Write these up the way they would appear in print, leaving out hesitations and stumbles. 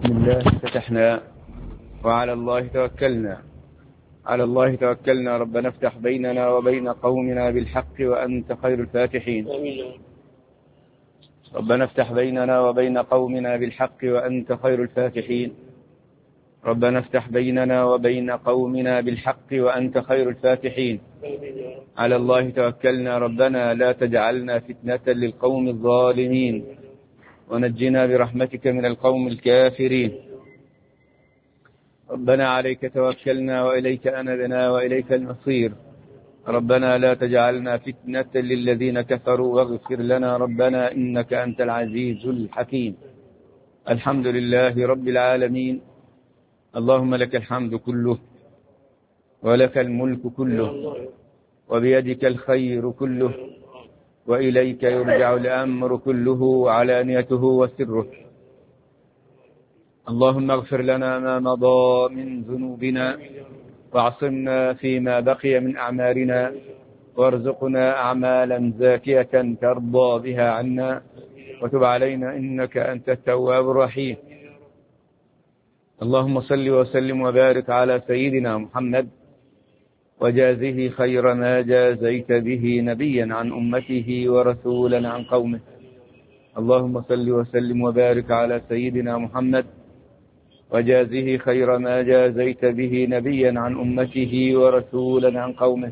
بسم الله فتحنا وعلى الله توكلنا. على الله توكلنا. ربنا افتح بيننا وبين قومنا بالحق وأنت خير الفاتحين. ربنا افتح بيننا وبين قومنا بالحق وأنت خير الفاتحين. ربنا افتح بيننا وبين قومنا بالحق وأنت خير الفاتحين. على الله توكلنا. ربنا لا تجعلنا فتنة للقوم الظالمين ونجنا برحمتك من القوم الكافرين. ربنا عليك توكلنا وإليك أنبنا وإليك المصير. ربنا لا تجعلنا فتنة للذين كفروا واغفر لنا ربنا إنك أنت العزيز الحكيم. الحمد لله رب العالمين. اللهم لك الحمد كله ولك الملك كله وبيدك الخير كله وإليك يرجع الأمر كله علانيته وسره. اللهم اغفر لنا ما مضى من ذنوبنا واعصمنا فيما بقي من أعمالنا وارزقنا أعمالا زاكية ترضى بها عنا وتب علينا إنك أنت التواب الرحيم. اللهم صل وسلم وبارك على سيدنا محمد وجازه خير ما جازيت به نبيا عن أمته ورسولا عن قومه. اللهم صل وسلم وبارك على سيدنا محمد وجازه خير ما جازيت به نبيا عن أمته ورسولا عن قومه.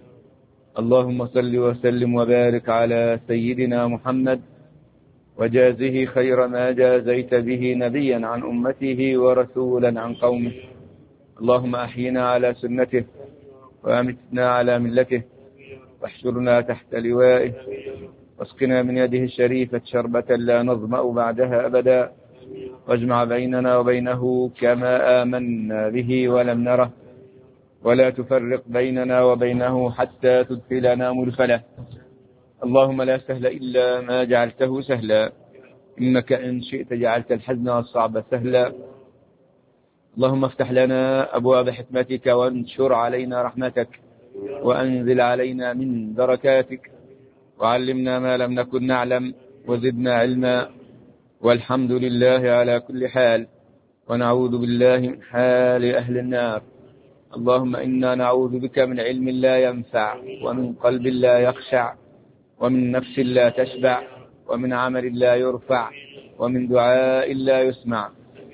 اللهم صل وسلم وبارك على سيدنا محمد وجازه خير ما جازيت به نبيا عن أمته ورسولا عن قومه. اللهم أحينا على سنته وأمتنا على ملته واحشرنا تحت لوائه واسقنا من يده الشريفة شربة لا نظمأ بعدها أبدا واجمع بيننا وبينه كما آمنا به ولم نره ولا تفرق بيننا وبينه حتى تدخلنا مدخله. اللهم لا سهل إلا ما جعلته سهلا إنك إن شئت جعلت الحزن والصعب سهلا. اللهم افتح لنا أبواب حكمتك وانشر علينا رحمتك وأنزل علينا من بركاتك وعلمنا ما لم نكن نعلم وزدنا علما والحمد لله على كل حال ونعوذ بالله من حال أهل النار. اللهم إنا نعوذ بك من علم لا ينفع ومن قلب لا يخشع ومن نفس لا تشبع ومن عمل لا يرفع ومن دعاء لا يسمع.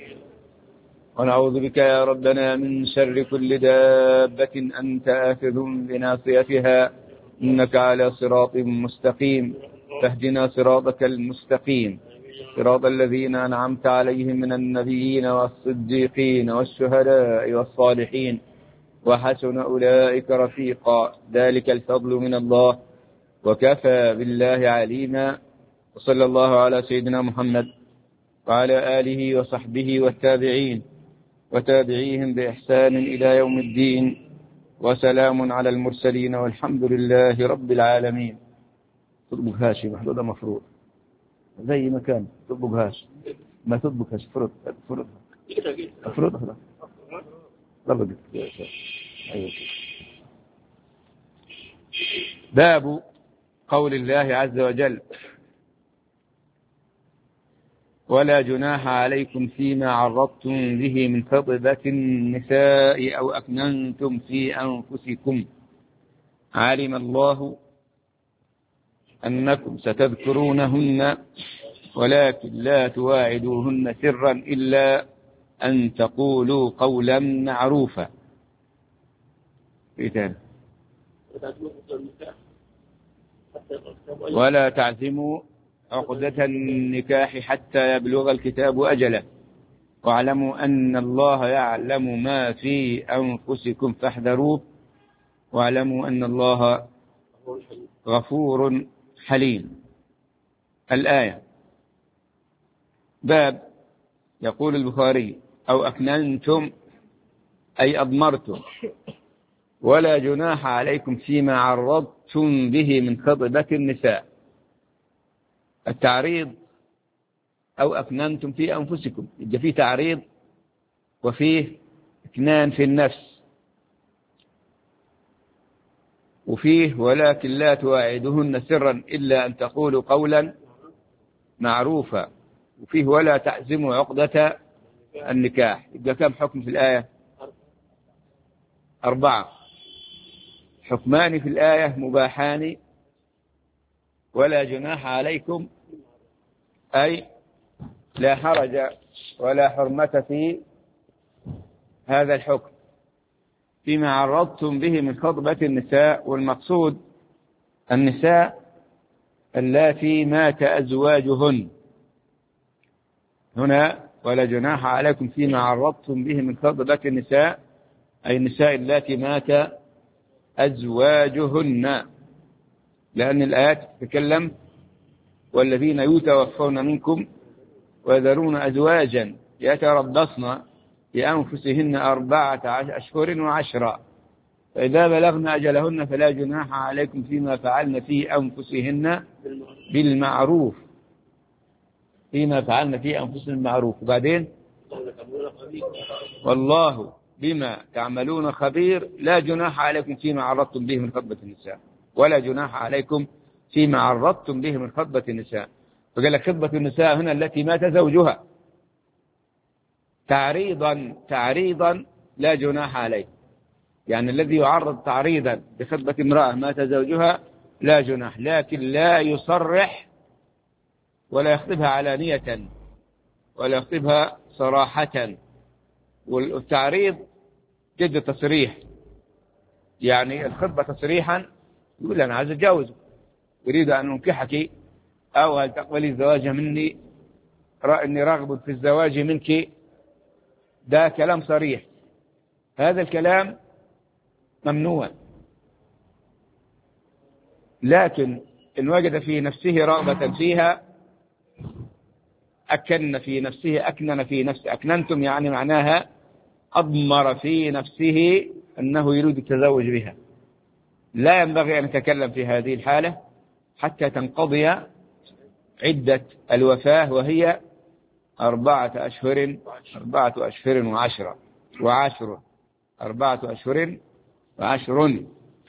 ونعوذ بك يا ربنا من شر كل دابة أنت آخذ بناصيتها إنك على صراط مستقيم فاهدنا صراطك المستقيم صراط الذين أنعمت عليهم من النبيين والصديقين والشهداء والصالحين وحسن أولئك رفيقا ذلك الفضل من الله وكفى بالله عليما. وصلى الله على سيدنا محمد وعلى آله وصحبه والتابعين وتابعيهم بإحسان إلى يوم الدين وسلام على المرسلين والحمد لله رب العالمين. تطبق هاشي محدودة مفروض زي ما كان تطبق هاش ما تطبق هاش فرض طبق. باب قول الله عز وجل ولا جناح عليكم فيما عرضتم به من خطبة النساء أو أكننتم في أنفسكم علم الله أنكم ستذكرونهن ولكن لا تواعدوهن سرا إلا أن تقولوا قولا معروفا. ولا تعزموا عقدة النكاح حتى يبلغ الكتاب أجله واعلموا أن الله يعلم ما في أنفسكم فاحذروه واعلموا أن الله غفور حليم. الآية. باب يقول البخاري أو أكننتم أي أضمرتم ولا جناح عليكم فيما عرضتم به من خطبة النساء. التعريض أو أكننتم في أنفسكم يبقى فيه تعريض وفيه اكنان في النفس وفيه ولكن لا تواعدهن سرا إلا أن تقولوا قولا معروفا وفيه ولا تعزموا عقدة النكاح. يبقى كم حكم في الآية؟ 4. حكمان في الآية مباحان ولا جناح عليكم، أي لا حرج ولا حرمة في هذا الحكم فيما عرضتم به من خطبة النساء. والمقصود النساء اللاتي مات أزواجهن هنا، ولا جناح عليكم فيما عرضتم به من خطبة النساء، أي النساء اللاتي مات أزواجهن، لأن الآيات تتكلم والذين يتوفون منكم ويذرون أزواجا يتربصن بأنفسهن 4 أشهر و10، فإذا بلغن أجلهن فلا جناح عليكم فيما فعلن في أنفسهن بالمعروف، فيما فعلن في أنفسهن بالمعروف. وبعدين والله بما تعملون خبير، لا جناح عليكم فيما عرضتم به من خطبة النساء، ولا جناح عليكم فيما عرضتم به من خطبة النساء. فقال لك خطبة النساء هنا التي مات زوجها تعريضا لا جناح عليه، يعني الذي يعرض تعريضا بخطبة امرأة مات زوجها لا جناح، لكن لا يصرح ولا يخطبها علانية ولا يخطبها صراحة. والتعريض جد تصريح، يعني الخطبة تصريحا يقول أنا عايز أتجوزك، أريد أن أنكحك، أو هل تقبلي الزواج مني، إني راغب في الزواج منك. ده كلام صريح، هذا الكلام ممنوع. لكن إن وجد في نفسه رغبة فيها أكنن في نفسه، أكننتم يعني معناها أضمر في نفسه أنه يريد التزوج بها، لا ينبغي أن يتكلم في هذه الحالة حتى تنقضي عدة الوفاة، وهي 4 أشهر 10 و10، 4 أشهر و10،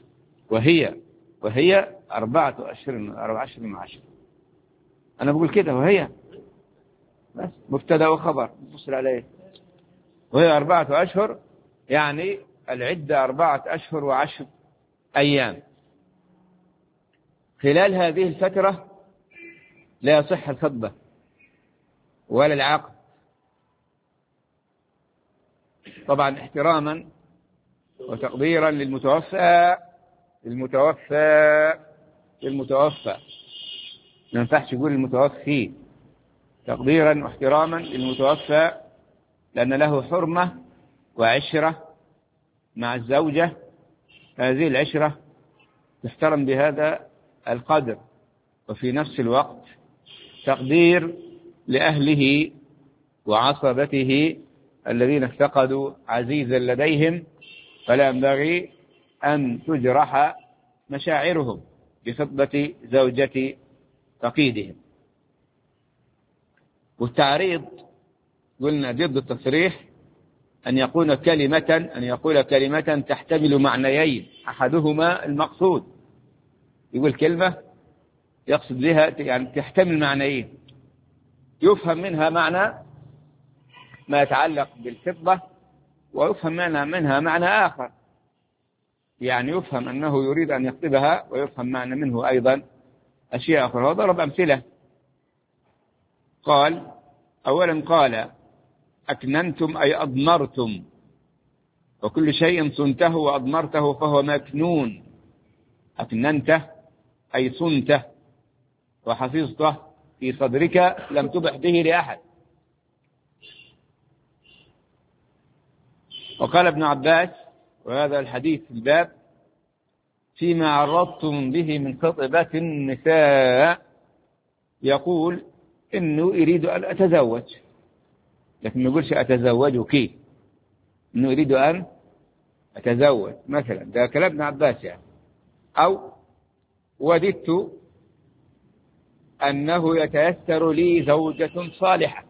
وهي 4 أشهر و10. أنا بقول كده وهي بس مبتدأ وخبر نفصل عليه، وهي 4 أشهر، يعني العدة 4 أشهر و10 أيام. خلال هذه الفترة لا يصح الخطبة ولا العقد، طبعا احتراما وتقديرا للمتوفى. ما ينفعش يقول المتوفي، تقديرا واحتراما للمتوفى، لأن له حرمة وعشرة مع الزوجة، هذه العشرة تحترم بهذا القدر، وفي نفس الوقت تقدير لأهله وعصبته الذين افتقدوا عزيزا لديهم، فلا ينبغي أن تجرح مشاعرهم بخطبة زوجة فقيدهم. والتعريض قلنا ضد التصريح أن يقول كلمة تحتمل معنيين، أحدهما المقصود، يقول كلمة يقصد بها يعني تحتمل معنيين، يفهم منها معنى ما يتعلق بالخطبة، ويفهم منها معنى آخر، يعني يفهم أنه يريد أن يخطبها، ويفهم معنى منه أيضا أشياء أخرى. وضرب أمثلة، أولا قال أكننتم أي أضمرتم، وكل شيء صنته وأضمرته فهو مكنون. أكننته أي صنته وحفظته في صدرك، لم تبح به لأحد. وقال ابن عباس، وهذا الحديث في الباب، فيما عرضتم به من خطبة النساء، يقول إنه يريد أن أتزوج، لكن ما يقولش أتزوجك، إنه يريد أن أتزوج مثلا، ده كلام ابن عباس يعني. أو وددت أنه يتيسر لي زوجة صالحة،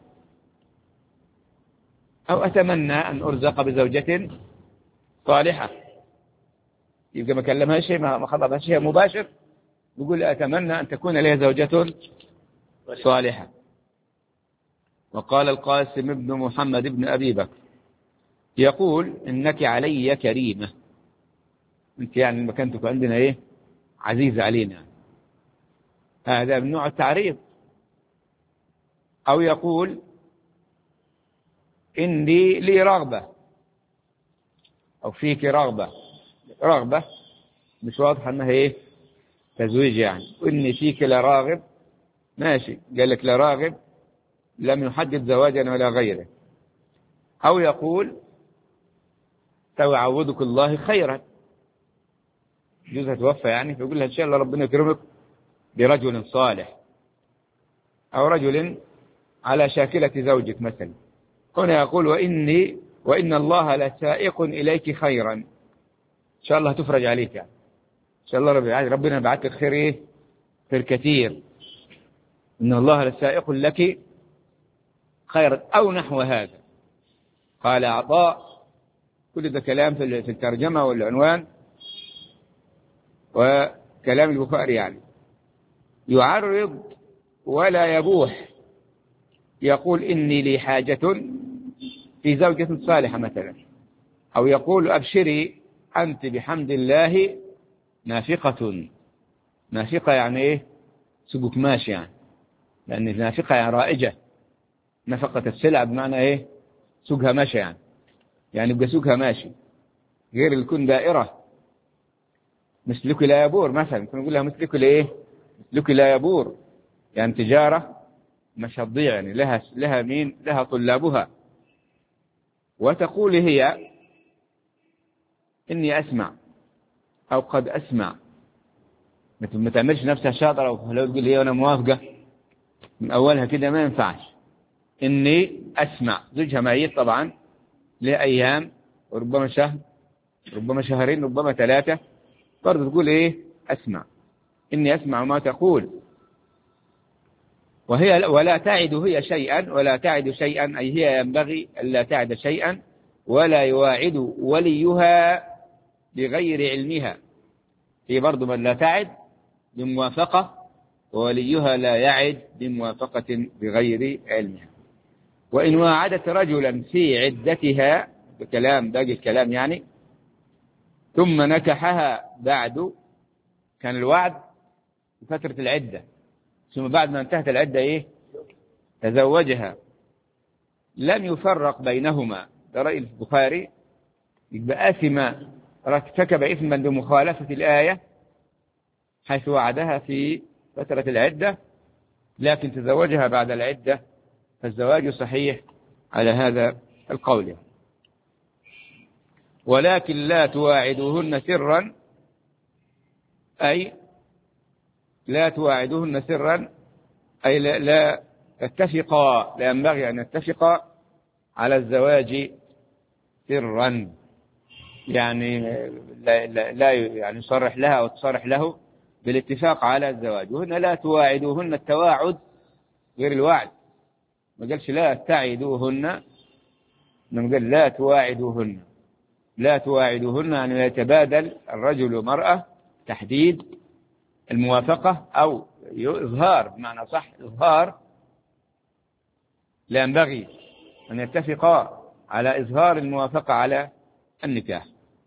أو أتمنى أن أرزق بزوجة صالحة، يبقى ما كلمها شيء، ما خطبها شيء مباشر، يقول أتمنى أن تكون لي زوجة صالحة. وقال القاسم بن محمد بن أبي بكر يقول إنك علي كريمة، أنت يعني مكانتك عندنا إيه عزيزة علينا، هذا من نوع التعريض. أو يقول إني لي رغبة أو فيك رغبة، رغبة مش واضحة أنها إيه تزويج يعني، وإني فيك لراغب ماشي، قال لك لراغب لم يحدد زواجا ولا غيره. أو يقول توعودك الله خيرا، جوزها توفى يعني، فيقول لها إن شاء الله ربنا يكرمك برجل صالح أو رجل على شاكلة زوجك مثلا. هنا يقول وإن الله لسائق إليك خيرا، إن شاء الله تفرج عليك يعني. إن شاء الله ربنا يبعث لك خير إيه خير كثير، إن الله لسائق لك خيرا أو نحو هذا. قال عطاء كل ده كلام في الترجمة والعنوان وكلام البخاري يعني. يعرض ولا يبوح، يقول إني لي حاجة في زوجة صالحة مثلا، أو يقول أبشري أنت بحمد الله نافقة. نافقة يعني إيه سوق ماشي يعني، لأن نافقة يعني رائجة، نفقة السلع بمعنى إيه سوقها ماشي يعني، يعني يبقى سوقها ماشي، غير اللي يكون دائرة مثلك لا يبور مثلا، كنا نقول لها مثلك لإيه مثلك لا يبور، يعني تجارة مش هتضيع يعني، لها مين لها طلابها. وتقول هي إني أسمع أو قد أسمع، ما تعملش نفسها شاطرة ولو تقول هي وأنا موافقة من أولها كده ما ينفعش. إني أسمع، زوجها ميت طبعا لأيام وربما شهر ربما شهرين ربما 3، برضه تقول إيه أسمع، إني أسمع ما تقول. وهي ولا تعد هي شيئا، ولا تعد شيئا أي هي ينبغي ألا تعد شيئا، ولا يواعد وليها بغير علمها، هي برضه من لا تعد بموافقة، ووليها لا يعد بموافقة بغير علمها. وإن واعدت رجلا في عدتها بكلام باقي الكلام يعني، ثم نكحها بعد، كان الوعد في فترة العدة، ثم بعد ما انتهت العدة إيه تزوجها، لم يفرق بينهما، ده رأي البخاري، يبقى آثم ارتكب إثما بمخالفة الآية حيث وعدها في فترة العدة لكن تزوجها بعد العدة، فالزواج صحيح على هذا القول. ولكن لا تواعدوهن سرا، أي لا تواعدوهن سرا أي لا تتفقا، لا ينبغي أن نتفقا على الزواج سرا، يعني لا يعني يصرح لها أو تصرح له بالاتفاق على الزواج. وهنا لا تواعدوهن، التواعد غير الوعد، ما قالش لا تعدوهن، إنما قال لا تواعدوهن. لا تواعدوهن يعني يتبادل الرجل والمرأة تحديد الموافقة أو إظهار، بمعنى صح إظهار، لا ينبغي أن يتفقا على إظهار الموافقة على النكاح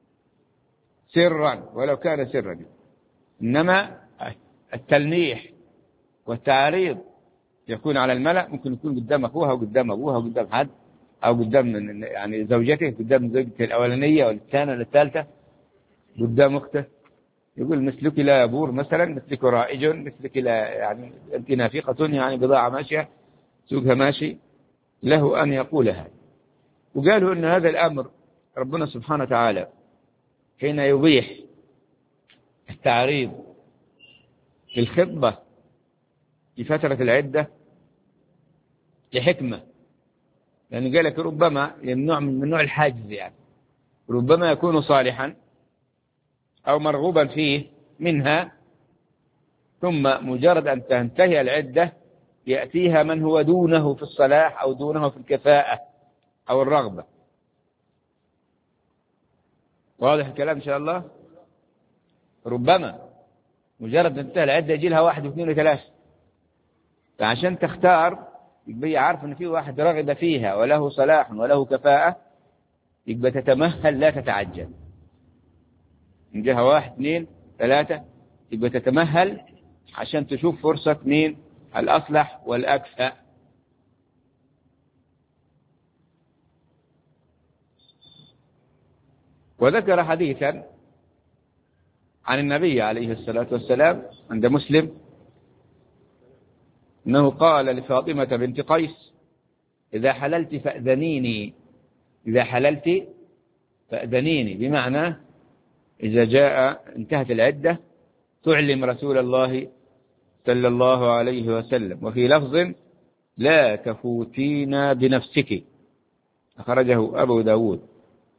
سرا ولو كان سرا. إنما التلميح والتعريض يكون على الملأ، ممكن يكون قدام أخوها وقدام أبوها وقدام حد، أو قدام يعني زوجته، قدام زوجته الأولانية والثانية والثالثة، قدام أخته، يقول مثلك لا يبور مثلا، مثلك رائج، مثلك لا يعني أنت نافقة، يعني بضاعة ماشية سوقها ماشي، له أن يقولها. وقالوا أن هذا الأمر ربنا سبحانه وتعالى حين يبيح التعريض في الخطبة في فترة العدة لحكمة، لأنه قال لك ربما يمنع من نوع الحاجز، يعني ربما يكون صالحا أو مرغوبا فيه منها، ثم مجرد أن تنتهي العدة يأتيها من هو دونه في الصلاح أو دونه في الكفاءة أو الرغبة. واضح الكلام إن شاء الله؟ ربما مجرد أن تنتهي العدة يجي لها 1 و2 و3، فعشان تختار يبقى عارف إن في واحد رغب فيها وله صلاح وله كفاءة، يبقى تتمهل لا تتعجل. من جهة 1 2 3 يبقى تتمهل عشان تشوف فرصة مين الأصلح والأكفأ. وذكر حديثا عن النبي عليه الصلاة والسلام عند مسلم أنه قال لفاطمة بنت قيس: إذا حللت فأذنيني، إذا حللت فأذنيني، بمعنى إذا جاء انتهت العدة تعلم رسول الله صلى الله عليه وسلم. وفي لفظ: لا تفوتين بنفسك، أخرجه أبو داود.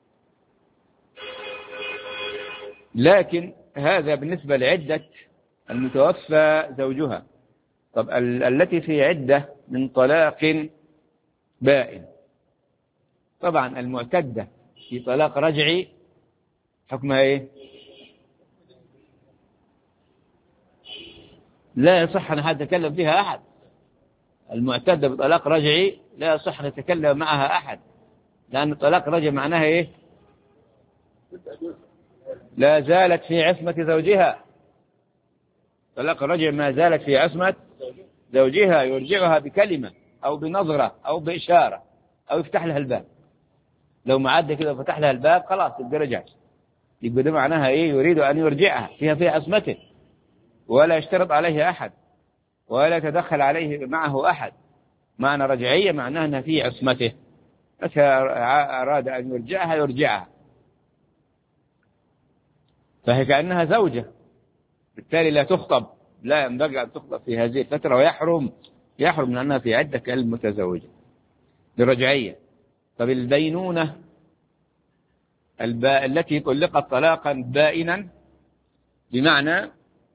لكن هذا بالنسبة لعدة المتوفى زوجها. طب التي في عدة من طلاق بائن، طبعا المعتدة في طلاق رجعي حكمها إيه؟ لا يصح أن نتكلم فيها أحد. المعتدة بطلاق رجعي لا يصح أن نتكلم معها أحد، لأن الطلاق رجعي معناها إيه؟ لا زالت في عصمة زوجها. طلاق الرجع ما زالت في عصمة زوجها، يرجعها بكلمة أو بنظرة أو بإشارة أو يفتح لها الباب. لو معدى كده وفتح لها الباب خلاص يبقى رجعت. يبقى ده معناها إيه؟ يريد أن يرجعها، فيها في عصمته، ولا يشترط عليه أحد ولا يتدخل عليه معه أحد. معنى رجعية معناها أنها في عصمته، بس أراد أن يرجعها يرجعها، فهي كأنها زوجة، بالتالي لا تخطب، لا ينبغي أن تخطب في هذه الفترة، يحرم لأنها في عدة كالمتزوجة لرجعية. طب البينونة التي طلقت طلاقا بائنا، بمعنى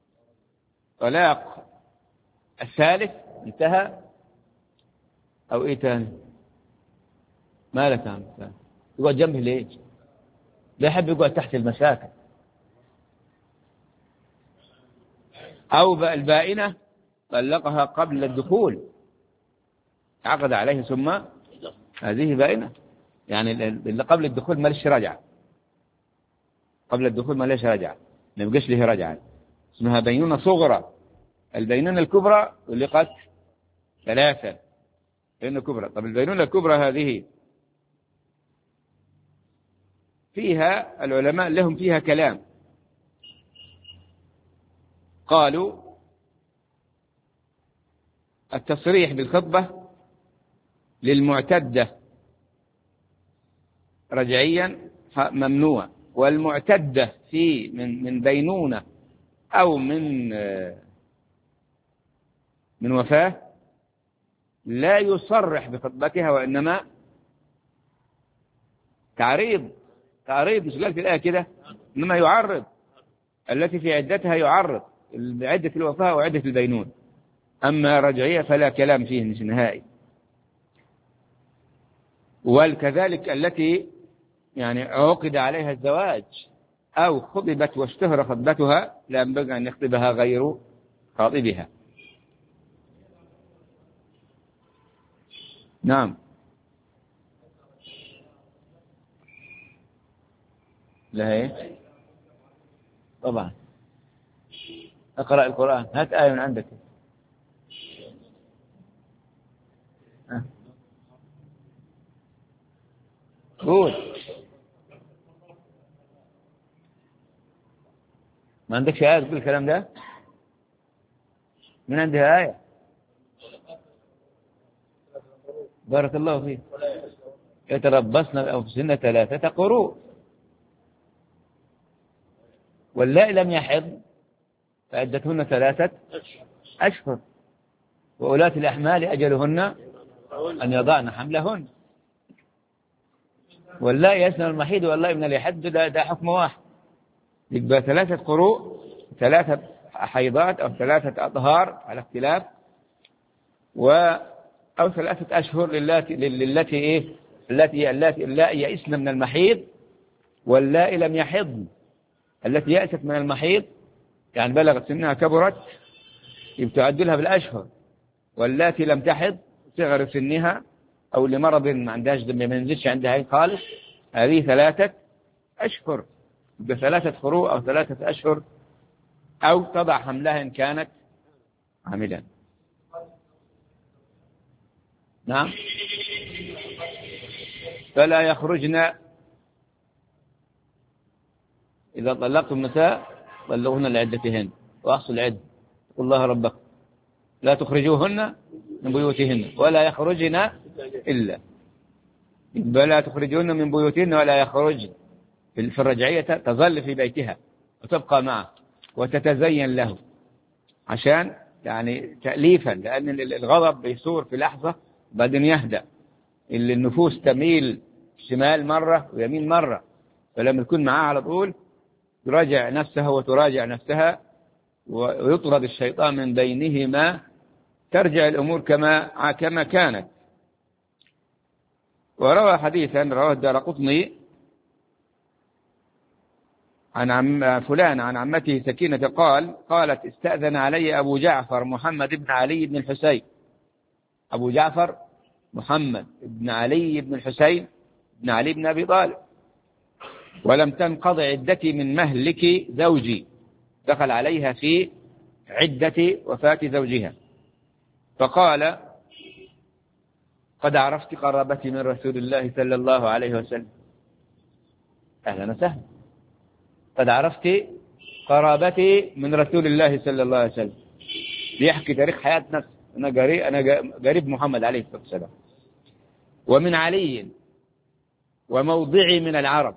طلاق الثالث انتهى، أو إيه تاني؟ ما لك عم يقعد جنبه ليه؟ لا يحب يقعد تحت المساكن. أو البائنة طلقها قبل الدخول، عقد عليه ثم هذه بائنة، يعني اللي قبل الدخول ما ليش رجعة، قبل الدخول ما ليش رجعة، ما يبقاش له رجعة، اسمها بينونة صغرى. البينونة الكبرى طلقت 3 بينونة كبرى. طب البينونة الكبرى هذه فيها العلماء لهم فيها كلام. قالوا التصريح بالخطبة للمعتدة رجعيا ممنوع، والمعتدة في من بينونة أو من وفاة لا يصرح بخطبتها، وإنما تعريض مش قال في الآية كده، إنما يعرض. التي في عدتها يعرض عدة الوفاة وعدة البينون. أما رجعية فلا كلام فيه نهائي. وكذلك التي يعني عقد عليها الزواج أو خطبت واشتهر خطبتها لا ينبغي أن يخطبها غير خاطبها. نعم. لا هي طبعا اقرأ القرآن، هات آية من عندك. قول. ما عندكش آية تقول الكلام ده؟ من عندها آية؟ بارك الله فيك. يتربصن بأنفسهن 3 قروء، واللائي لم يحض فعدتهن 3 أشهر، وأولاة الأحمال أجلهن أن يضعن حملهن. واللائي يسن المحيض واللائي من اليحد، ده حكم واحد. يبقى 3 قروء، 3 حيضات أو 3 أطهار على اختلاف، أو 3 أشهر للتي إيه؟ اللاتي يئسن من المحيض، واللائي لم يحضن. التي يأست من المحيض يعني بلغت سنها كبرت، يبقى تعد لها بالأشهر. واللاتي لم تحض صغر سنها أو لمرض ما عندهاش دم ما ينزلش عندها عين خالص، هذه 3 أشهر، ب3 قروء أو 3 أشهر، أو تضع حملها إن كانت حاملا. نعم. فلا يخرجن إذا طلقتم النساء طلقوهن لعدتهن وأحصوا العدة، اتقوا الله ربكم لا تخرجوهن من بيوتهن ولا يخرجن إلا لا تخرجوهن من بيوتهن ولا يخرجن. في الرجعية تظل في بيتها وتبقى معه وتتزين له، عشان يعني تأليفا، لأن الغضب بيثور في لحظة بعدين يهدأ، اللي النفوس تميل شمال مرة ويمين مرة، فلما تكون معاه على طول تراجع نفسها وتراجع نفسها ويطرد الشيطان من بينهما، ترجع الأمور كما كانت. وروى حديثا رواه الدارقطني عن فلان عن عمته سكينة قالت استأذن علي أبو جعفر محمد بن علي بن الحسين، أبو جعفر محمد بن علي بن الحسين بن علي بن أبي طالب، ولم تنقض عدتي من مهلك زوجي، دخل عليها في عدة وفاة زوجها، فقال قد عرفت قرابتي من رسول الله صلى الله عليه وسلم. أهلا وسهلا. قد عرفت قرابتي من رسول الله صلى الله عليه وسلم، بيحكي تاريخ حياة نفسه، أنا قريب محمد عليه الصلاة والسلام. ومن علي وموضعي من العرب.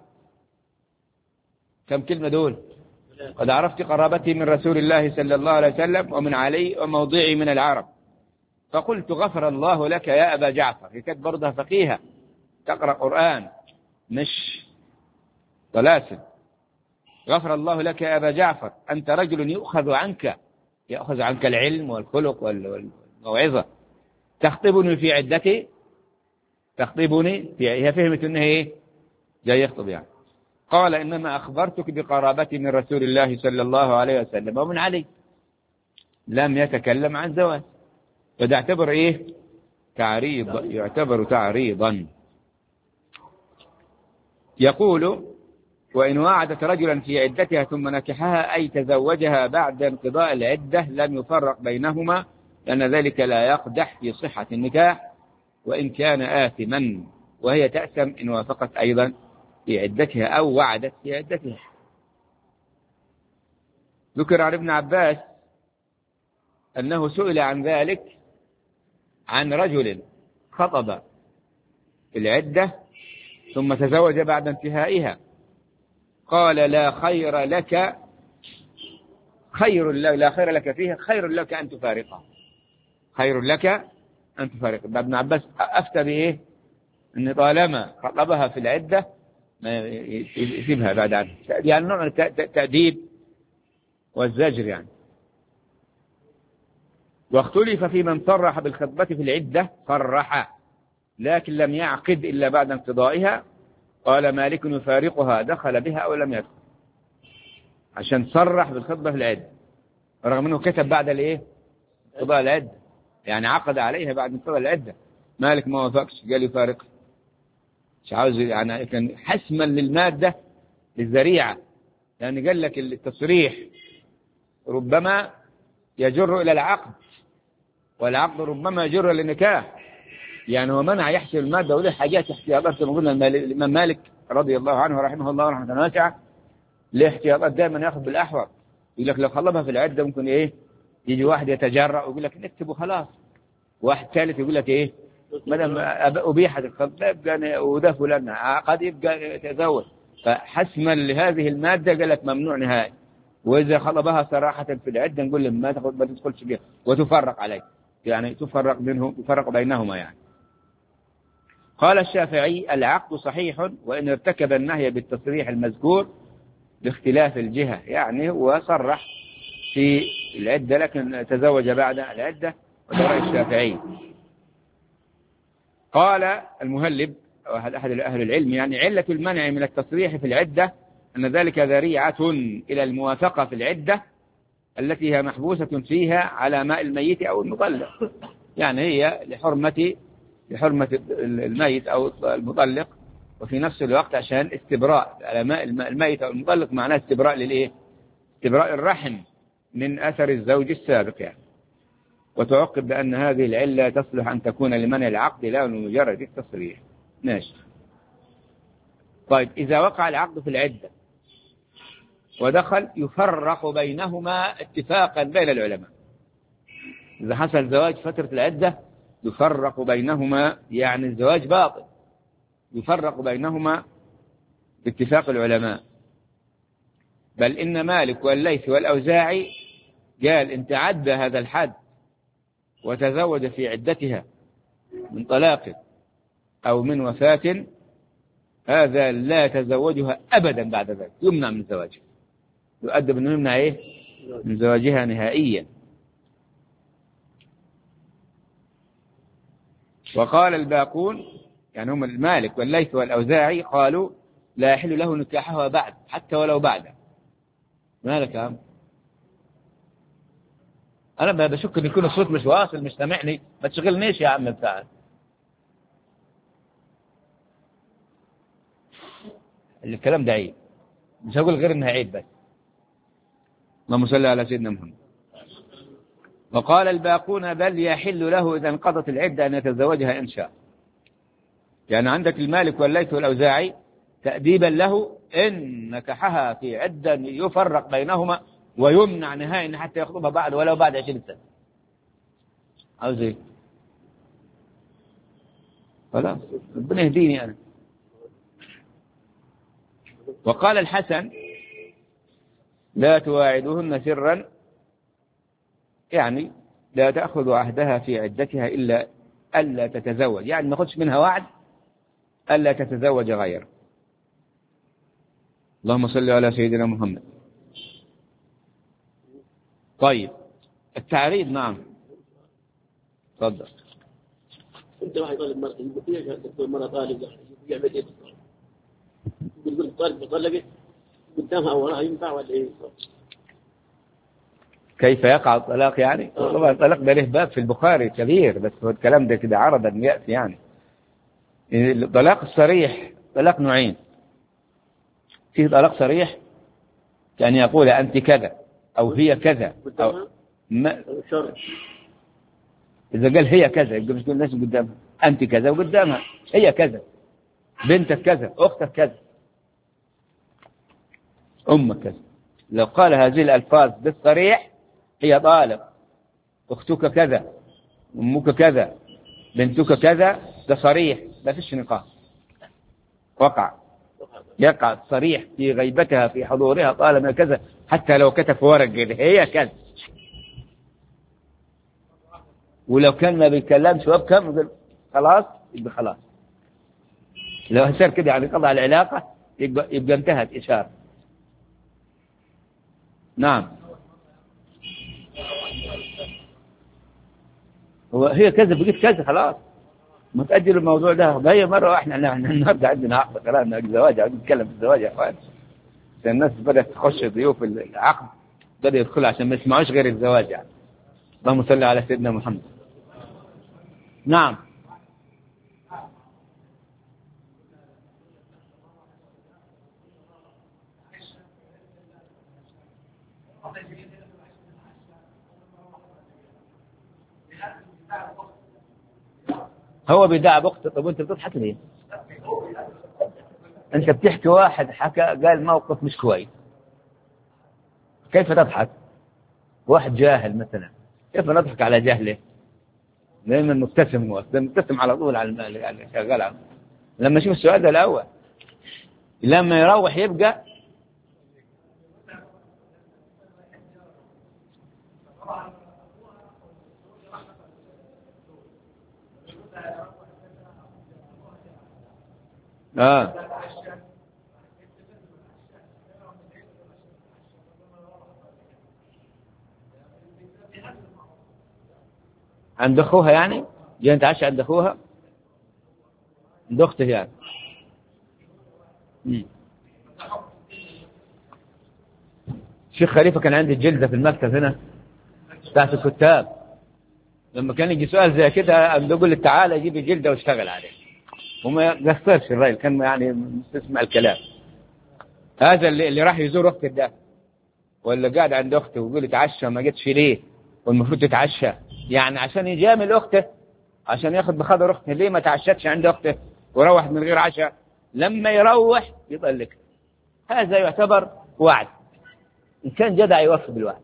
كم كلمة دول؟ قد عرفت قرابتي من رسول الله صلى الله عليه وسلم ومن علي وموضعي من العرب. فقلت غفر الله لك يا أبا جعفر. هي كانت برضها فقيهة تقرأ قرآن مش طلاسل. غفر الله لك يا أبا جعفر أنت رجل يأخذ عنك العلم والخلق والموعظة، تخطبني في عدتي، هي فهمت أنه إيه جاي يخطب يعني. قال إنما أخبرتك بقرابتي من رسول الله صلى الله عليه وسلم ومن علي، لم يتكلم عن زواج، فده يعتبر إيه يعتبر تعريضا. يقول وإن وعدت رجلا في عدتها ثم نكحها أي تزوجها بعد انقضاء العدة لم يفرق بينهما، لأن ذلك لا يقدح في صحة النكاح وإن كان آثما، وهي تأثم إن وافقت أيضا في عدتها أو وعدت في عدتها. ذكر عن ابن عباس أنه سئل عن ذلك عن رجل خطب العدة ثم تزوج بعد انتهائها، قال لا خير لك فيها، خير لك أن تفارقها، خير لك أن تفارقها. ابن عباس أفتى بإيه؟ أن طالما خطبها في العدة ما يسيبها بعد عنه، يعني نوع من التأديب والزجر يعني. واختلف في من صرح بالخطبة في العدة، صرح لكن لم يعقد إلا بعد انقضائها. قال مالك يفارقها دخل بها أو لم يدخل، عشان صرح بالخطبة في العدة رغم أنه كتب بعد الإيه انقضاء العدة، يعني عقد عليها بعد انقضاء العدة. مالك ما وافقش، قال يفارقها، مش عاوز يعني، كان حسما للمادة للذريعة، لأن قال لك التصريح ربما يجر إلى العقد، والعقد ربما يجر إلى النكاح، يعني هو منع يحسب المادة وله حاجات احتياطات. كما قلنا الإمام مالك رضي الله عنه ورحمه الله رحمة واسعة له احتياطات دائما يأخذ بالأحوط. يقول لك لو خلبها في العدة ممكن إيه يجي واحد يتجرأ ويقول لك نكتب وخلاص، واحد ثالث يقول لك إيه مدام أبيحت الخطبة وده فلان قد يبقى يتزوج، فحسما لهذه المادة قال لك ممنوع نهائي. وإذا خلبها صراحة في العدة نقول لهم ما تدخلش بها وتفرق عليه، يعني تفرق بينهما يعني. قال الشافعي العقد صحيح وإن ارتكب النهي بالتصريح المذكور باختلاف الجهة، يعني هو صرح في العدة لكن تزوج بعد العدة، وده رأي الشافعي. قال المهلب أحد أهل العلم يعني علة المنع من التصريح في العدة أن ذلك ذريعة إلى الموافقة في العدة التي هي محبوسة فيها على ماء الميت أو المطلق. يعني هي لحرمة الميت أو المطلق، وفي نفس الوقت عشان استبراء الميت أو المطلق، معناه استبراء للإيه؟ استبراء الرحم من أثر الزوج السابق يعني. وتعقب بأن هذه العلة تصلح أن تكون لمنع العقد لا لمجرد التصريح. ماشي. طيب إذا وقع العقد في العدة ودخل، يفرق بينهما اتفاقا بين العلماء. إذا حصل زواج فترة العدة يفرق بينهما، يعني الزواج باطل، يفرق بينهما باتفاق العلماء. بل إن مالك والليث والأوزاعي قال إن تعدى هذا الحد وتزوج في عدتها من طلاق أو من وفاة، هذا لا يتزوجها أبدا بعد ذلك، يمنع من زواجها، يؤدب أنه يمنع إيه؟ من زواجها نهائيا. وقال الباقون، يعني هم المالك والليث والأوزاعي، قالوا لا يحل له نكاحها بعد حتى ولو بعد. مالك يا عم؟ أنا بشك إن يكون الصوت مش واصل، مش سامعني، ما تشغلنيش يا عم بتاعك. الكلام ده عيب، مش هقول غير إنها عيب بس. اللهم صل على سيدنا محمد. وقال الباقون بل يحل له إذا انقضت العدة أن يتزوجها إن شاء. يعني عندك المالك والليث والأوزاعي تأديبا له، إن نكحها في عدة يفرق بينهما ويمنع نهائيا حتى يخطبها بعد ولو بعد 20 سنة. عاوز ايه؟ خلاص ربنا يهديني أنا. وقال الحسن لا تواعدوهن سرا، يعني لا تأخذ عهدها في عدتها إلا ألا تتزوج، يعني ما خدش منها وعد ألا تتزوج غيره. اللهم صل على سيدنا محمد. طيب التعريض. نعم تفضل. انت واحد طالب مرأة يقول تكون مرأة طالبة يعمل ايه؟ يقول طالب مطلقة قدامها او وراها، ينفع ولا ايه؟ كيف يقع الطلاق يعني؟ طبعا الطلاق ده له باب في البخاري كبير، بس هو الكلام ده كده عرض ان يأتي يعني. الطلاق الصريح طلاق نوعين. فيه طلاق صريح يعني يقول أنت كذا أو هي كذا، أو ما إذا قال هي كذا يبقى مش يقول الناس قدامها أنت كذا وقدامها هي كذا، بنتك كذا، أختك كذا، أمك كذا. لو قال هذه الألفاظ بالصريح هي طالق، أختك كذا، أمك كذا، بنتك كذا، ده صريح ما فيش نقاش، وقع يقع صريح في غيبتها في حضورها طالما كذا، حتى لو كتب ورق كده هي كذا. ولو كان ما بيتكلمش وابكم يقول خلاص، يبقى خلاص. لو صار كده يعني قضى على العلاقة يبقى انتهت إشارة. نعم هي كذا بقيت كذا خلاص، ما تأجل الموضوع ده. هي مرة واحنا النهارده عندنا عقد كلامنا الزواج، نتكلم في الزواج يا اخوان. الناس بدأت تخش ضيوف العقد، بدأ يدخلوا عشان ما يسمعوش غير الزواج يعني. اللهم صل على سيدنا محمد. نعم هو بيدعى بأخته. طب وانت بتضحك ليه؟ انت بتحكي واحد حكى قال موقف مش كويس، كيف تضحك؟ واحد جاهل مثلا كيف نضحك على جهله؟ دائما مبتسم على طول على اللي شغال. لما اشوف السؤال ده الاول، لما يروح يبقى عند اخوها يعني، جاي نتعشى عند اخوها، عند اخته يعني. الشيخ خليفة كان عندي الجلدة في المكتب هنا بتاعت الكتاب، لما كان يجي سؤال زي كده بيقول لي تعالى جيب الجلدة واشتغل عليه، وما قصرش الراجل، كان يعني مستسمع الكلام. هذا اللي راح يزور أخته ده، ولا قاعد عند أخته ويقول لي تعشى ما جتش ليه، والمفروض تتعشى، يعني عشان يجامل أخته، عشان ياخد بخاطر أخته، ليه ما تعشتش عند أخته وروح من غير عشاء؟ لما يروح يطلق. هذا يعتبر وعد، إن كان جدع يوفي بالوعد.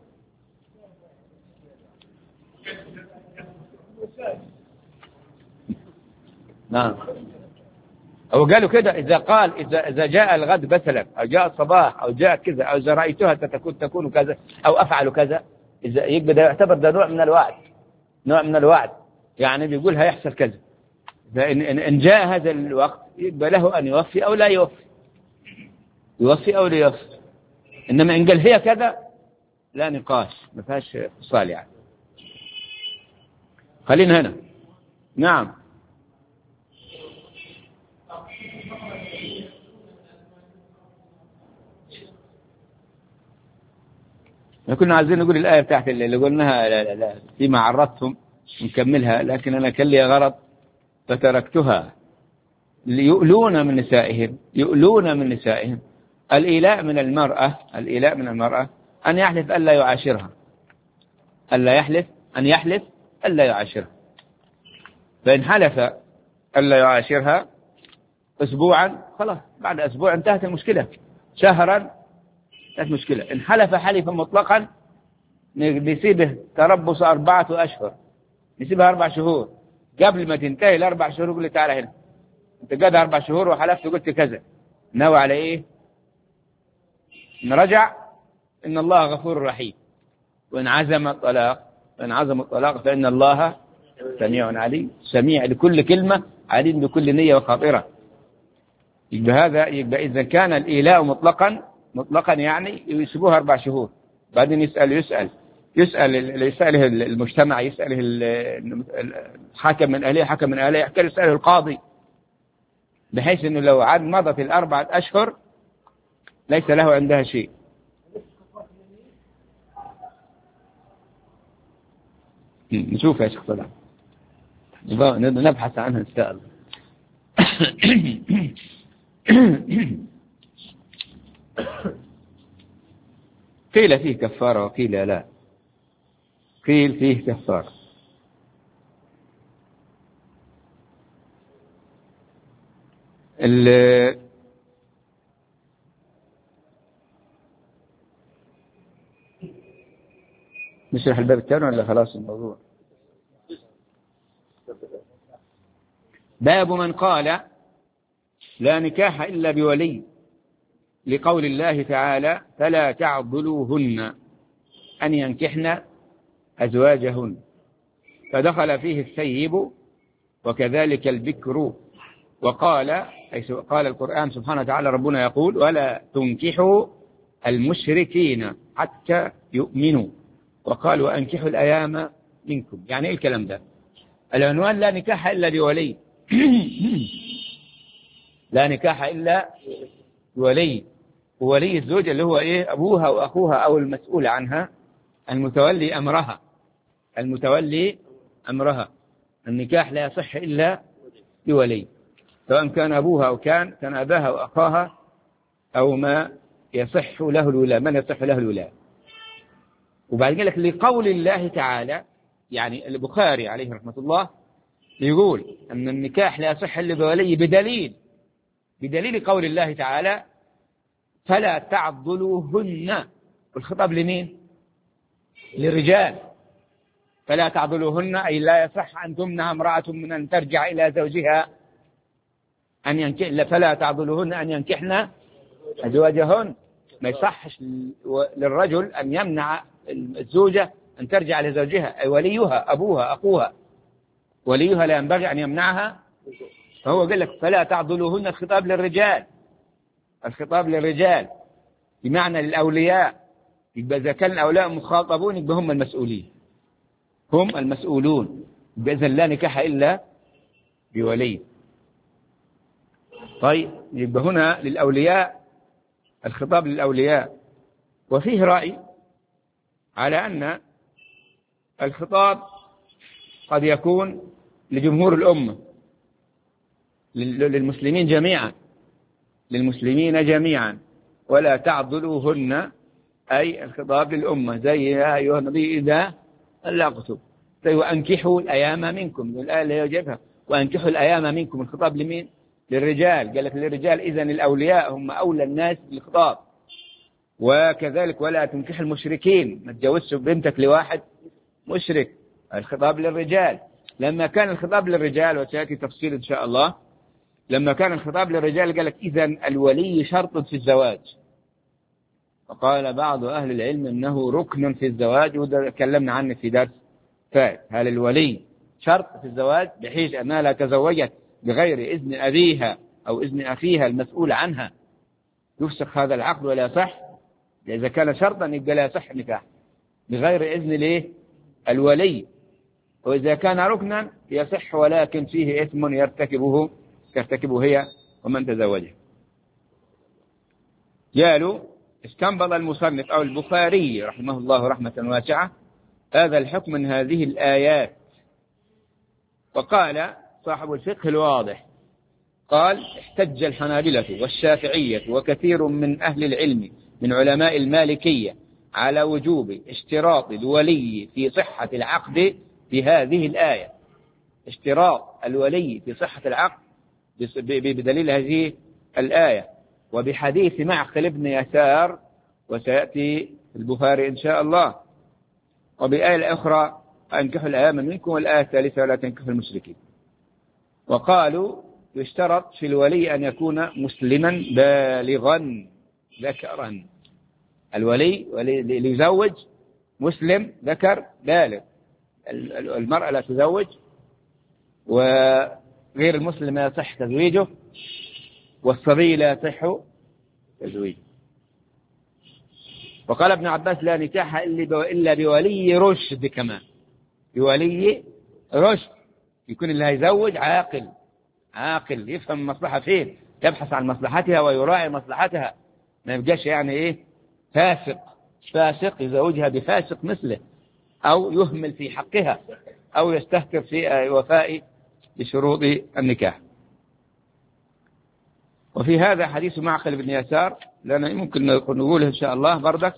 نعم. أو قالوا كده، إذا قال إذا جاء الغد مثلا، أو جاء الصباح، أو جاء كذا، أو إذا رأيتها تكون كذا، أو أفعل كذا، إذا يبقى ده يعتبر ده نوع من الوعد، نوع من الوعد، يعني بيقول هيحصل كذا. إن جاء هذا الوقت يبقى له أن يوفي أو لا يوفي، يوفي أو لا يوفي. إنما إن قال هي كذا لا نقاش، ما فيهاش فصال يعني. خلينا هنا. نعم. كنا عايزين نقول الآية بتاعت اللي قلناها لا فيما عرضتهم نكملها، لكن أنا كان لي غرض فتركتها. يؤلون من نسائهم، يؤلون من نسائهم. الإيلاء من المرأة، الإيلاء من المرأة أن يحلف ألا يعاشرها، ألا يحلف، أن يحلف ألا يعاشرها. فإن حلف ألا يعاشرها أسبوعا خلاص، بعد أسبوع انتهت المشكلة، شهرا انتهت المشكلة. إن حلف حلفا مطلقا نسيبه تربص 4 أشهر، نسيبها 4 شهور، قبل ما تنتهي ال4 شهور يقول لي تعالى هنا، أنت قاعد 4 شهور وحلفت وقلت كذا، ناوي على إيه؟ إن رجع إن الله غفور رحيم، وإن عزم الطلاق، وإن عزم الطلاق فإن الله سميع عليم، سميع لكل كلمة، عليم بكل نية وخاطرة. يبقى هذا، يبقى إذا كان الإيلاء مطلقا يعني يسيبوها 4 شهور، بعدين يسأله المجتمع، يسأله الحاكم من أهله، حكم من أهله، يسأله القاضي، بحيث أنه لو عاد مضت 4 أشهر ليس له عندها شيء. نشوف يا شيخ صلاح، نبحث عنها إن شاء الله. قيل فيه كفارة وقيل لا، قيل فيه كفارة. نشرح الباب الثاني ولا خلاص الموضوع؟ باب من قال لا نكاح إلا بولي، لقول الله تعالى فلا تعضلوهن أن ينكحن أزواجهن، فدخل فيه الثيب وكذلك البكر. وقال، حيث قال القرآن سبحانه وتعالى ربنا يقول ولا تنكحوا المشركين حتى يؤمنوا، وقال وأنكحوا الأيام منكم. يعني إيه الكلام ده؟ العنوان لا نكاح إلا بولي. لا نكاح إلا بولي، وولي الزوجة اللي هو إيه؟ أبوها وأخوها أو المسؤول عنها، المتولي أمرها، المتولي أمرها. النكاح لا يصح إلا بولي، سواء كان أبوها أو كان أباها وأخاها، أو ما يصح له الولاء، من يصح له الولاء. وبعد ذلك لقول الله تعالى، يعني البخاري عليه رحمة الله يقول أن النكاح لا يصح إلا بولي بدليل قول الله تعالى فلا تعضلوهن. والخطاب لمين؟ للرجال. فلا تعضلوهن أي لا يصح أن تمنع امرأة من أن ترجع إلى زوجها، أن ينكح، فلا تعضلوهن أن ينكحن أزواجهن. ما يصحش للرجل أن يمنع الزوجة أن ترجع لزوجها، أي وليها أبوها أخوها، وليها لا ينبغي أن يمنعها. فهو قال لك فلا تعضلوهن، الخطاب للرجال، الخطاب للرجال بمعنى للأولياء. يبقى إذا كان الأولياء مخاطبون يبقى هم المسؤولين، هم المسؤولون. يبقى إذن لا نكاح إلا بولي. طيب يبقى هنا للأولياء، الخطاب للأولياء. وفيه رأي على أن الخطاب قد يكون لجمهور الأمة، للمسلمين جميعا، للمسلمين جميعا، ولا تعضلوهن، أي الخطاب للأمة، زي يا أيها النبي إذا طلقتم، وأنكحوا الأيام منكم، الآية اللي يجبها وأنكحوا الأيام منكم، الخطاب لمين؟ للرجال، قال لك للرجال، إذن الأولياء هم أولى الناس بالخطاب. وكذلك ولا تنكح المشركين، ما تجوزش بنتك لواحد مشرك، الخطاب للرجال. لما كان الخطاب للرجال، وسيأتي تفصيل إن شاء الله، لما كان الخطاب للرجال قال لك إذن الولي شرط في الزواج، وقال بعض أهل العلم أنه ركن في الزواج، وده تكلمنا عنه في درس فات. هل الولي شرط في الزواج بحيث أنها لا تزوجت بغير إذن أبيها أو إذن أخيها المسؤول عنها يفسخ هذا العقد ولا يصح؟ إذا كان شرطا يبقى لا يصح النكاح بغير إذن ليه؟ الولي. وإذا كان ركنا يصح، ولكن فيه إثم ترتكبه هي ومن تزوجه. قالوا استنبط المصنف أو البخاري رحمه الله رحمة واسعة هذا الحكم من هذه الآيات. وقال صاحب الفقه الواضح، قال احتج الحنابلة والشافعية وكثير من أهل العلم من علماء المالكية على وجوب اشتراط الولي في صحة العقد في هذه الآية، اشتراط الولي في صحة العقد بدليل هذه الآية، وبحديث معقل بن يسار، وسيأتي البخاري إن شاء الله، وبآية الأخرى أنكحوا الأيام منكم، والآية الثالثة ولا تنكحوا المشركين. وقالوا يشترط في الولي أن يكون مسلما بالغا ذكرا، الولي ليزوج مسلم ذكر بالغ، المرأة لا تزوج، وغير المسلم لا يصح تزويجه، والصبي لا يصح تزويجه. وقال ابن عباس لا نكاح إلا بولي رشد، كمان بولي رشد، يكون اللي هيزوج عاقل يفهم المصلحة فين، يبحث عن مصلحتها ويراعي مصلحتها، ما يبقاش يعني إيه فاسق يزوجها بفاسق مثله، أو يهمل في حقها، أو يستهتر في وفاء بشروط النكاح. وفي هذا حديث معقل بن يسار، لأن ممكن نقوله إن شاء الله بردك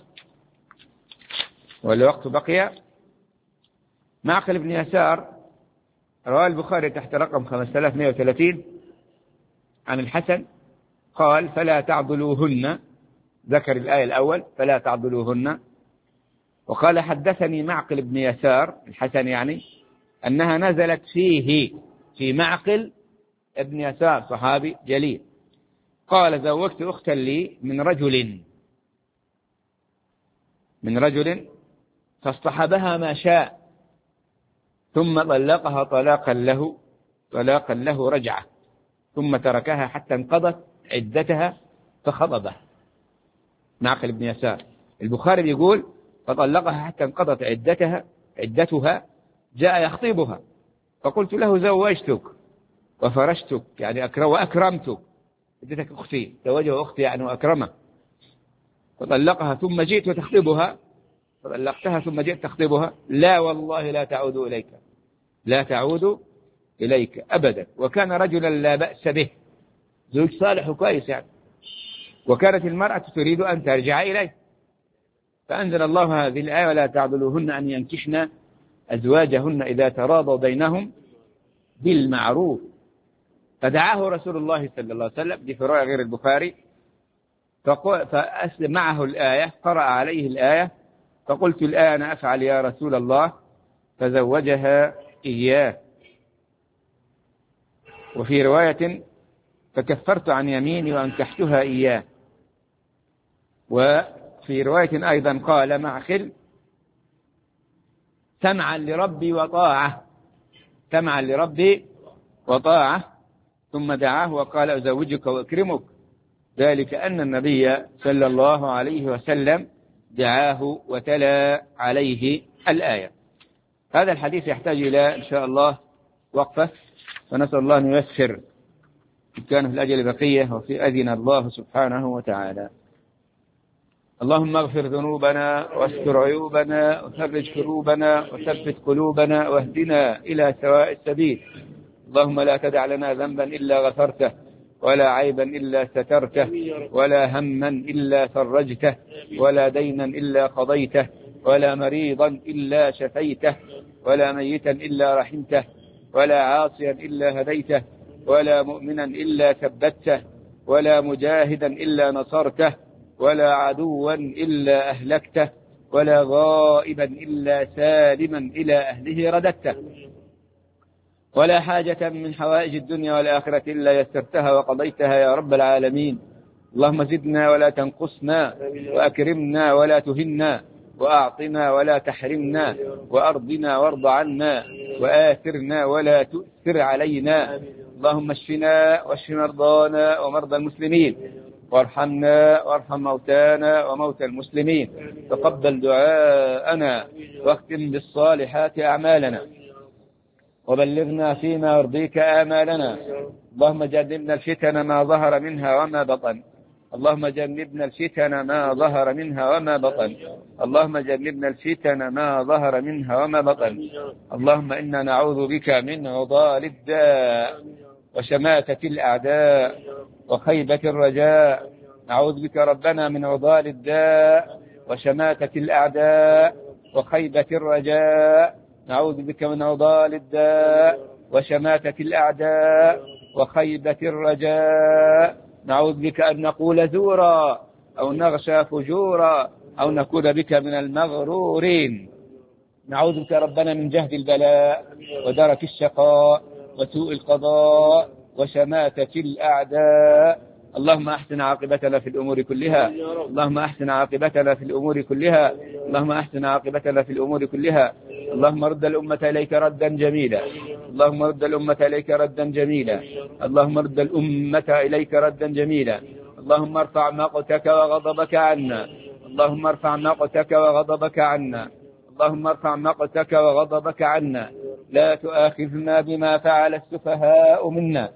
والوقت بقي. معقل بن يسار رواه البخاري تحت رقم 5130 عن الحسن قال فلا تعضلوهن، ذكر الآية الأول فلا تعضلوهن. وقال حدثني معقل بن يسار الحسن يعني أنها نزلت في معقل ابن يسار صحابي جليل، قال زوجت أختا لي من رجل فاصطحبها ما شاء، ثم طلقها طلاقا له رجعة، ثم تركها حتى انقضت عدتها فخطبها. معقل بن يسار البخاري بيقول فطلقها حتى انقضت عدتها، جاء يخطبها فقلت له زوجتك وفرشتك، يعني وأكرمتك، اديتك أختي، زوجها أختي يعني وأكرمه. فطلقها ثم جئت وتخطبها، فطلقتها ثم جئت تخطبها، لا والله لا تعود إليك أبدا. وكان رجلا لا بأس به، زوج صالح وكويس يعني، وكانت المرأة تريد أن ترجع إليه، فأنزل الله هذه الآية ولا تعضلوهن أن ينكحن أزواجهن إذا تراضوا بينهم بالمعروف. فدعاه رسول الله صلى الله عليه وسلم، دي في رواية غير البخاري، فأسلم معه الآية، قرأ عليه الآية، فقلت الآن أفعل يا رسول الله، فزوجها إياه. وفي رواية فكفرت عن يميني وأنكحتها إياه. وفي رواية أيضا قال معقل سمعا لربي وطاعة، ثم دعاه وقال أزوجك وأكرمك، ذلك أن النبي صلى الله عليه وسلم دعاه وتلا عليه الآية. هذا الحديث يحتاج إلى إن شاء الله وقفة، فنسأل الله أن ييسر إن كان في الأجل بقية وفي أذن الله سبحانه وتعالى. اللهم اغفر ذنوبنا واستر عيوبنا وفرج كروبنا وثبت قلوبنا واهدنا إلى سواء السبيل. اللهم لا تدع لنا ذنبا إلا غفرته ولا عيبا إلا سترته ولا هما إلا فرجته ولا دينا إلا قضيته ولا مريضا إلا شفيته ولا ميتا إلا رحمته ولا عاصيا إلا هديته ولا مؤمنا إلا ثبته ولا مجاهدا إلا نصرته ولا عدوا إلا أهلكته ولا غائبا إلا سالما إلى أهله رددته ولا حاجة من حوائج الدنيا والآخرة إلا يسرتها وقضيتها يا رب العالمين. اللهم زدنا ولا تنقصنا وأكرمنا ولا تهنا وأعطنا ولا تحرمنا وأرضنا وارض عنا وآثرنا ولا تؤثر علينا. اللهم اشفنا واشف مرضانا ومرضى المسلمين وارحمنا وارحم موتانا وموتى المسلمين. تقبل دعاءنا واختم بالصالحات أعمالنا وبلغنا فيما يرضيك آمالنا. اللهم جنبنا الفتن ما ظهر منها وما بطن. اللهم جنبنا الفتن ما ظهر منها وما بطن. اللهم جنبنا الفتن ما ظهر منها وما بطن. اللهم إنا نعوذ بك من عضال الداء وشماتة الأعداء وخيبة الرجاء. نعوذ بك ربنا من عضال الداء وشماتة الأعداء وخيبة الرجاء. نعوذ بك من عضال الداء وشماتة الأعداء وخيبة الرجاء. نعوذ بك أن نقول زورا أو نغشى فجورا أو نكون بك من المغرورين. نعوذ بك ربنا من جهد البلاء ودرك الشقاء وسوء القضاء وشماتة الأعداء. اللهم أحسن عاقبتنا في الأمور كلها. اللهم أحسن عاقبتنا في الأمور كلها. اللهم أحسن عاقبتنا في الأمور كلها. اللهم رد الأمة إليك ردا جميلا. اللهم رد الأمة إليك ردا جميلا. اللهم رد الأمة إليك ردا جميلا. اللهم ارفع مقتك وغضبك عنا. اللهم ارفع مقتك وغضبك عنا. اللهم ارفع مقتك وغضبك عنا. لا تؤاخذنا بما فعل السفهاء منا.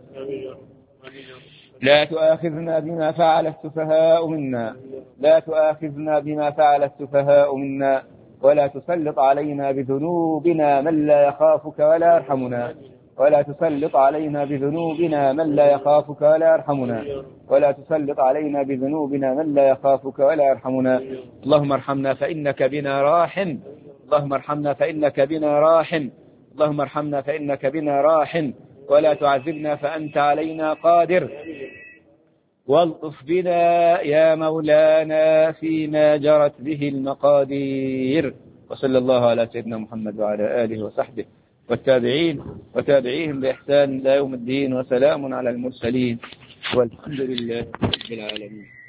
لا تؤاخذنا بما فعل السفهاء منا. لا تؤاخذنا بما فعل السفهاء منا ولا تسلط علينا بذنوبنا من لا يخافك ولا يرحمنا. ولا تسلط علينا بذنوبنا من لا يخافك ولا يرحمنا. ولا تسلط علينا بذنوبنا من لا يخافك ولا يرحمنا. اللهم ارحمنا فإنك بنا راحم. اللهم ارحمنا فإنك بنا راحم. اللهم ارحمنا فإنك بنا راحم ولا تعذبنا فأنت علينا قادر. والطف بنا يا مولانا فيما جرت به المقادير. وصلى الله على سيدنا محمد وعلى آله وصحبه والتابعين وتابعيهم بإحسان إلى يوم الدين. وسلام على المرسلين والحمد لله رب العالمين.